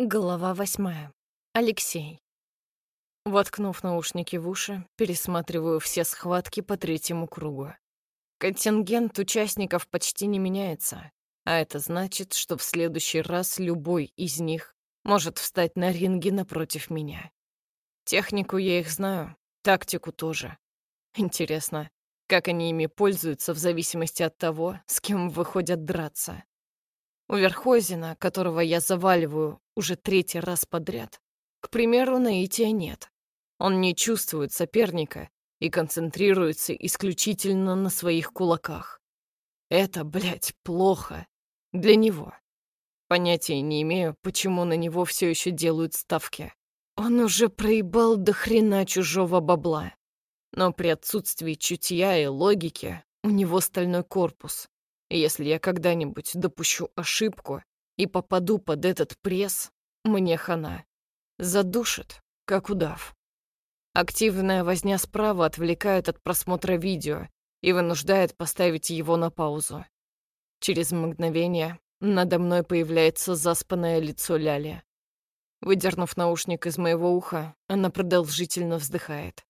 Глава 8. Алексей. Воткнув наушники в уши, пересматриваю все схватки по третьему кругу. Контингент участников почти не меняется, а это значит, что в следующий раз любой из них может встать на ринге напротив меня. Технику я их знаю, тактику тоже. Интересно, как они ими пользуются в зависимости от того, с кем выходят драться. У Верхозина, которого я заваливаю уже третий раз подряд, к примеру, наития нет. Он не чувствует соперника и концентрируется исключительно на своих кулаках. Это, блядь, плохо. Для него. Понятия не имею, почему на него все еще делают ставки. Он уже проебал до хрена чужого бабла. Но при отсутствии чутья и логики у него стальной корпус. И если я когда-нибудь допущу ошибку и попаду под этот пресс, мне хана. Задушит, как удав. Активная возня справа отвлекает от просмотра видео и вынуждает поставить его на паузу. Через мгновение надо мной появляется заспанное лицо Ляли. Выдернув наушник из моего уха, она продолжительно вздыхает.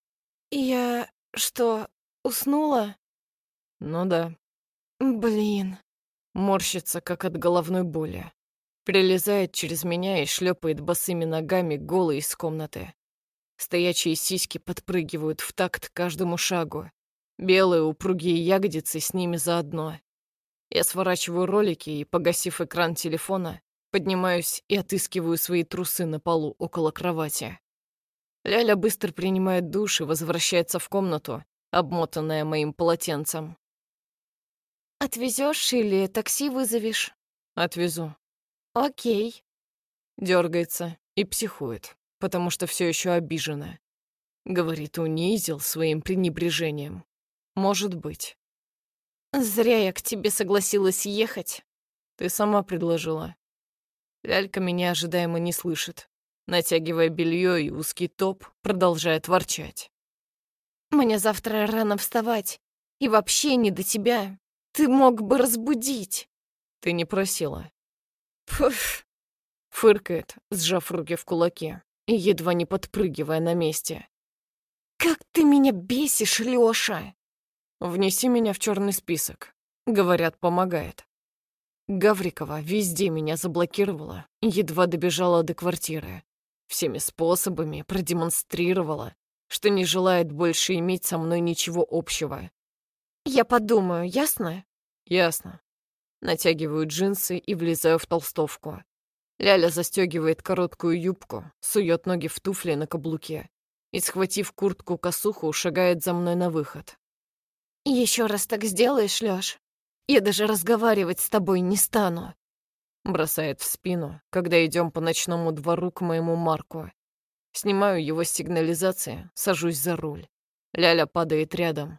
«Я что, уснула?» «Ну да». «Блин». Морщится, как от головной боли. Прилезает через меня и шлепает босыми ногами голой из комнаты. Стоячие сиськи подпрыгивают в такт каждому шагу. Белые упругие ягодицы с ними заодно. Я сворачиваю ролики и, погасив экран телефона, поднимаюсь и отыскиваю свои трусы на полу около кровати. Ляля быстро принимает душ и возвращается в комнату, обмотанная моим полотенцем. «Отвезёшь или такси вызовешь?» «Отвезу». «Окей». Дёргается и психует, потому что всё ещё обижена. Говорит, унизил своим пренебрежением. Может быть. «Зря я к тебе согласилась ехать». «Ты сама предложила». Лялька меня ожидаемо не слышит. Натягивая белье и узкий топ, продолжает ворчать. «Мне завтра рано вставать. И вообще не до тебя. Ты мог бы разбудить». «Ты не просила». «Пф!» — фыркает, сжав руки в кулаки и едва не подпрыгивая на месте. «Как ты меня бесишь, Лёша!» «Внеси меня в черный список», — говорят, помогает. Гаврикова везде меня заблокировала, едва добежала до квартиры. Всеми способами продемонстрировала, что не желает больше иметь со мной ничего общего. «Я подумаю, ясно?» «Ясно». Натягиваю джинсы и влезаю в толстовку. Ляля застегивает короткую юбку, сует ноги в туфли на каблуке и, схватив куртку-косуху, шагает за мной на выход. «Еще раз так сделаешь, Лёш, я даже разговаривать с тобой не стану», бросает в спину, когда идем по ночному двору к моему Марку. Снимаю его с сигнализации, сажусь за руль. Ляля падает рядом.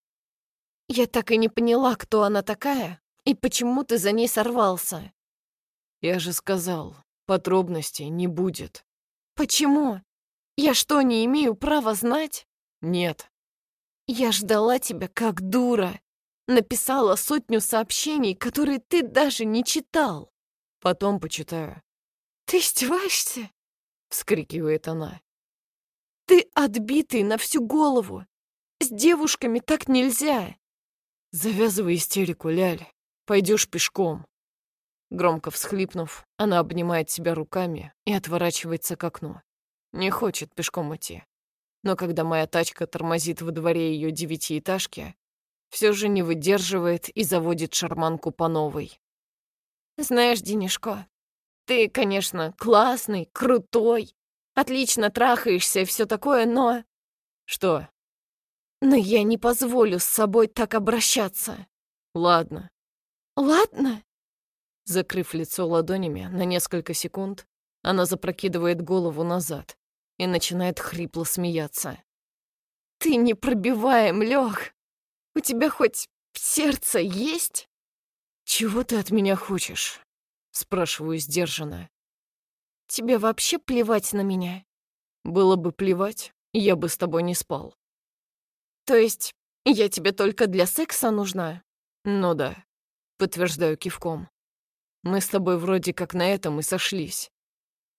«Я так и не поняла, кто она такая и почему ты за ней сорвался». «Я же сказал, подробностей не будет». «Почему? Я что, не имею права знать?» «Нет». «Я ждала тебя как дура. Написала 100 сообщений, которые ты даже не читал». «Потом почитаю». «Ты издеваешься?» — вскрикивает она. «Ты отбитый на всю голову. С девушками так нельзя». «Завязывай истерику, Ляль. Пойдешь пешком». Громко всхлипнув, она обнимает себя руками и отворачивается к окну. Не хочет пешком идти. Но когда моя тачка тормозит во дворе ее девятиэтажки, все же не выдерживает и заводит шарманку по новой. «Знаешь, Денишко, ты, конечно, классный, крутой, отлично трахаешься и все такое, но...» «Что?» «Но я не позволю с собой так обращаться». «Ладно». «Ладно?» Закрыв лицо ладонями на несколько секунд, она запрокидывает голову назад и начинает хрипло смеяться. «Ты непробиваем, Лёх! У тебя хоть сердце есть?» «Чего ты от меня хочешь?» — спрашиваю сдержанно. «Тебе вообще плевать на меня?» «Было бы плевать, я бы с тобой не спал». «То есть я тебе только для секса нужна?» «Ну да», — подтверждаю кивком. «Мы с тобой вроде как на этом и сошлись.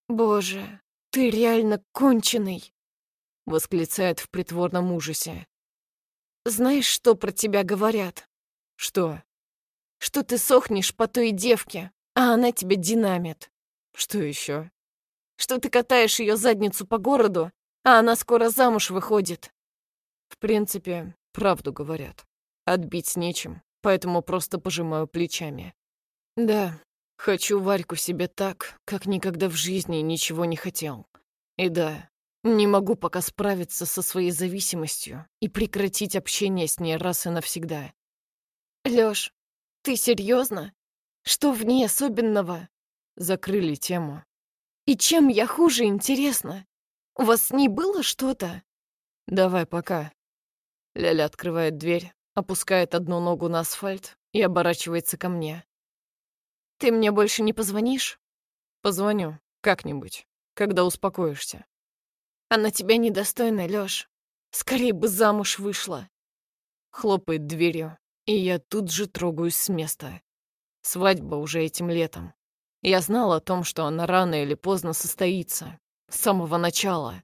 «Боже, ты реально конченый!» — восклицает в притворном ужасе. «Знаешь, что про тебя говорят?» «Что?» «Что ты сохнешь по той девке, а она тебя динамит». «Что еще?» «Что ты катаешь ее задницу по городу, а она скоро замуж выходит». В принципе, правду говорят. Отбить нечем, поэтому просто пожимаю плечами. Да, хочу Варьку себе так, как никогда в жизни ничего не хотел. И да, не могу пока справиться со своей зависимостью и прекратить общение с ней раз и навсегда. Лёш, ты серьезно? Что в ней особенного? Закрыли тему. И чем я хуже, интересно? У вас с ней было что-то? Давай пока. Ляля открывает дверь, опускает одну ногу на асфальт и оборачивается ко мне. Ты мне больше не позвонишь? Позвоню, как-нибудь, когда успокоишься. Она тебя недостойна, Лёш. Скорее бы замуж вышла. Хлопает дверью, и я тут же трогаюсь с места. Свадьба уже этим летом. Я знал о том, что она рано или поздно состоится. С самого начала.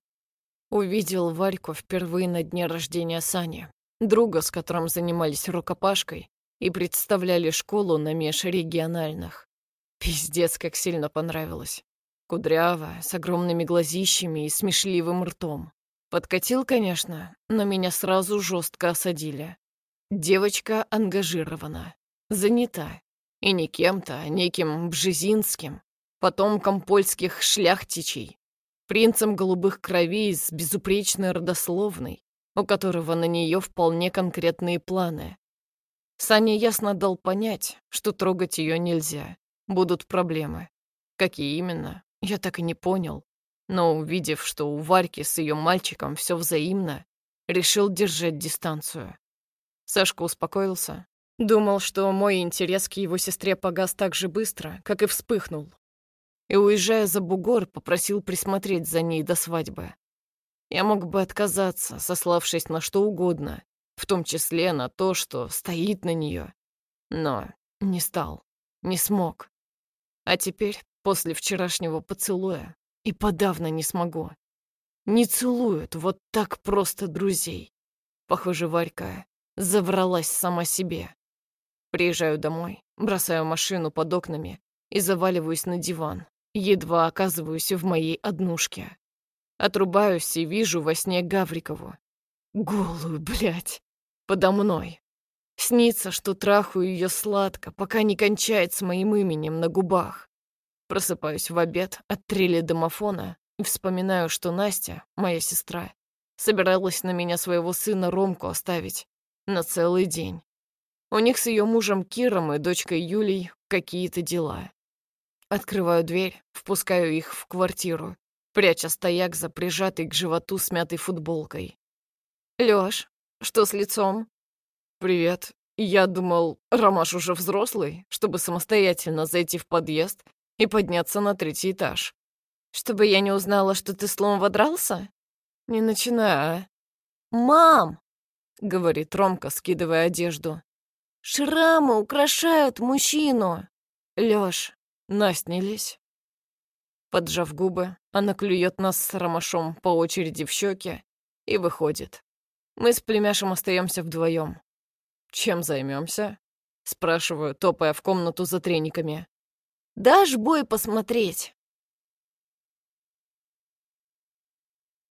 Увидел Варьку впервые на дне рождения Сани, друга, с которым занимались рукопашкой и представляли школу на межрегиональных. Пиздец, как сильно понравилось. Кудрявая, с огромными глазищами и смешливым ртом. Подкатил, конечно, но меня сразу жестко осадили. Девочка ангажирована, занята. И не кем-то, а неким Бжезинским, потомком польских шляхтичей, принцем голубых кровей с безупречной родословной, у которого на нее вполне конкретные планы. Саня ясно дал понять, что трогать ее нельзя, будут проблемы. Какие именно, я так и не понял, но, увидев, что у Варьки с ее мальчиком все взаимно, решил держать дистанцию. Сашка успокоился. Думал, что мой интерес к его сестре погас так же быстро, как и вспыхнул. И, уезжая за бугор, попросил присмотреть за ней до свадьбы. Я мог бы отказаться, сославшись на что угодно, в том числе на то, что стоит на нее. Но не стал, не смог. А теперь, после вчерашнего поцелуя, и подавно не смогу. Не целуют вот так просто друзей. Похоже, Варька завралась сама себе. Приезжаю домой, бросаю машину под окнами и заваливаюсь на диван, едва оказываюсь в моей однушке. Отрубаюсь и вижу во сне Гаврикову. Голую, блядь, подо мной. Снится, что трахаю ее сладко, пока не кончает с моим именем на губах. Просыпаюсь в обед от трели домофона и вспоминаю, что Настя, моя сестра, собиралась на меня своего сына Ромку оставить на целый день. У них с ее мужем Киром и дочкой Юлей какие-то дела. Открываю дверь, впускаю их в квартиру, пряча стояк за прижатой к животу смятой футболкой. «Лёш, что с лицом?» «Привет. Я думал, Ромаш уже взрослый, чтобы самостоятельно зайти в подъезд и подняться на 3-й этаж. Чтобы я не узнала, что ты с Ломова дрался? Не начинай, а?» «Мам!» — говорит Ромка, скидывая одежду. «Шрамы украшают мужчину!» «Лёш, Насть, не лезь!» Поджав губы, она клюет нас с Ромашом по очереди в щеки и выходит. Мы с племяшем остаемся вдвоем. «Чем займемся?» — спрашиваю, топая в комнату за трениками. «Дашь бой посмотреть?»